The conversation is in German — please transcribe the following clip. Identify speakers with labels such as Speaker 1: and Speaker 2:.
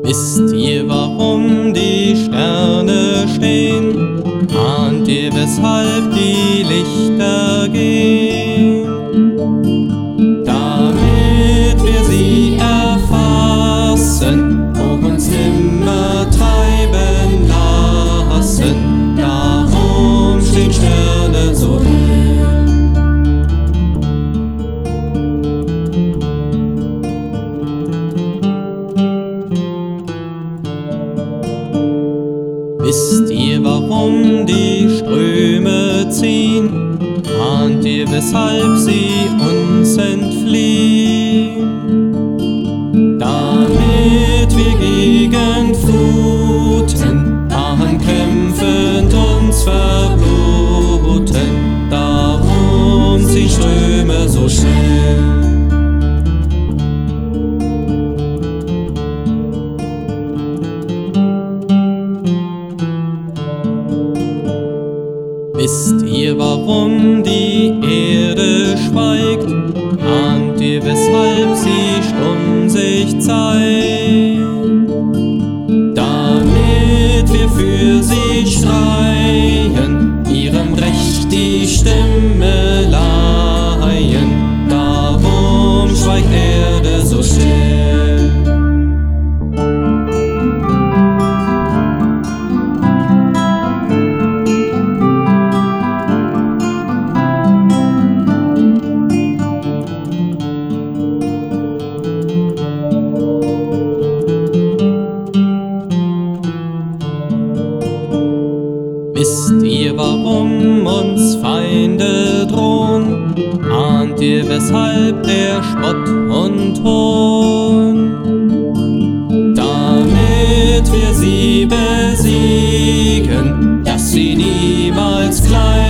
Speaker 1: Wisst ihr, warum die Sterne stehen? Ahnt ihr, weshalb die Lichter gehen? Damit wir sie erfassen, auch uns nimmer treiben lassen. Darum stehen Sterne so hell. Wisst ihr, warum die Ströme ziehen? Ahnt ihr, weshalb sie uns entfliehen? Damit wir gegen Fluten ankämpfend uns verbluten. Darum ziehen Ströme so schnell. Wisst ihr, warum die Erde schweigt? Ahnt ihr, weshalb sie stumm sich zeigt? Damit wir für sie schreien, ihrem Recht die Stimme leihen. Darum schweigt Erde so still. Wisst ihr, warum uns Feinde drohen? Ahnt ihr, weshalb der Spott und Hohn? Damit wir sie besiegen, dass sie niemals klein